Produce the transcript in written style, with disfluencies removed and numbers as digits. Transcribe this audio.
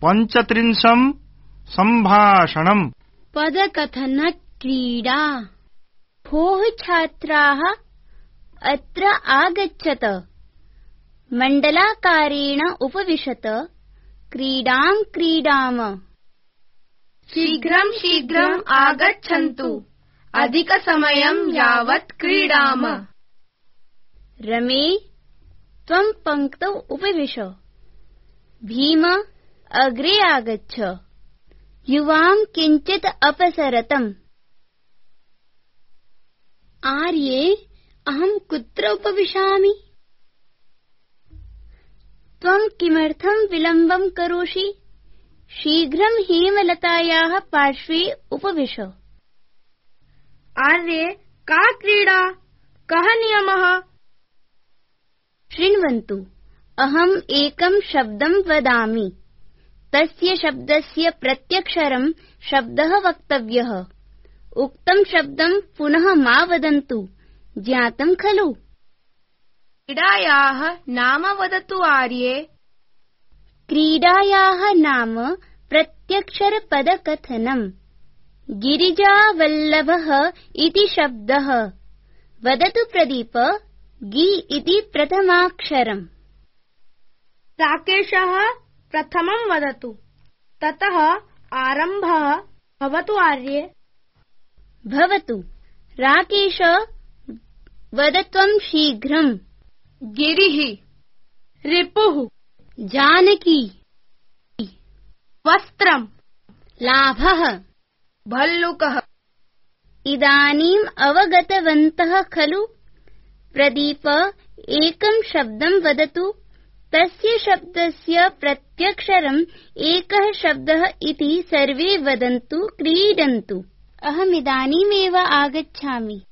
पञ्चत्रिंशं सम्भाषणम्। पदकथनक्रीडा। भोः छात्राः अत्र आगच्छत। मण्डलाकारेण उपविशत। क्रीडां क्रीडाम। शीघ्रं शीघ्रम् आगच्छन्तु। अधिकसमयं यावत् क्रीडाम। रमे, त्वं पङ्क्तौ उपविश। भीम, अग्रे आगच्छ। युवां किञ्चित् अपसरतम्। आर्ये, अहं कुत्र उपविशामि? त्वं किमर्थं विलम्बं करोषि? शीघ्रं हेमलतायाः पार्श्वे उपविश। आर्ये, का क्रीडा? कः नियमः? शृण्वन्तु, अहम् एकं शब्दं वदामि। तस्य शब्दस्य प्रत्यक्षरं शब्दः वक्तव्यः। उक्तं शब्दं पुनः मा वदन्तु। ज्ञातं खलु? क्रीडायाः नाम वदतु आर्ये। क्रीडायाः नाम प्रत्यक्षरपदकथनम्। गिरिजावल्लभः इति शब्दः। वदतु प्रदीप। गि इति प्रथमाक्षरम्। राकेशः प्रथमं वदतु। ततः आरम्भः भवतु आर्ये। भवतु। राकेश, वद त्वं शीघ्रम्। गिरिः, रिपुः, जानकी, वस्त्रं, लाभः, भल्लुकः। इदानीम् अवगतवन्तः खलु? प्रदीप, एकं शब्दं वदतु। तस्य शब्दस्य प्रत्यक्षरम् एकः शब्दः इति सर्वे वदन्तु, क्रीडन्तु। अहमिदानीमेव आगच्छामि।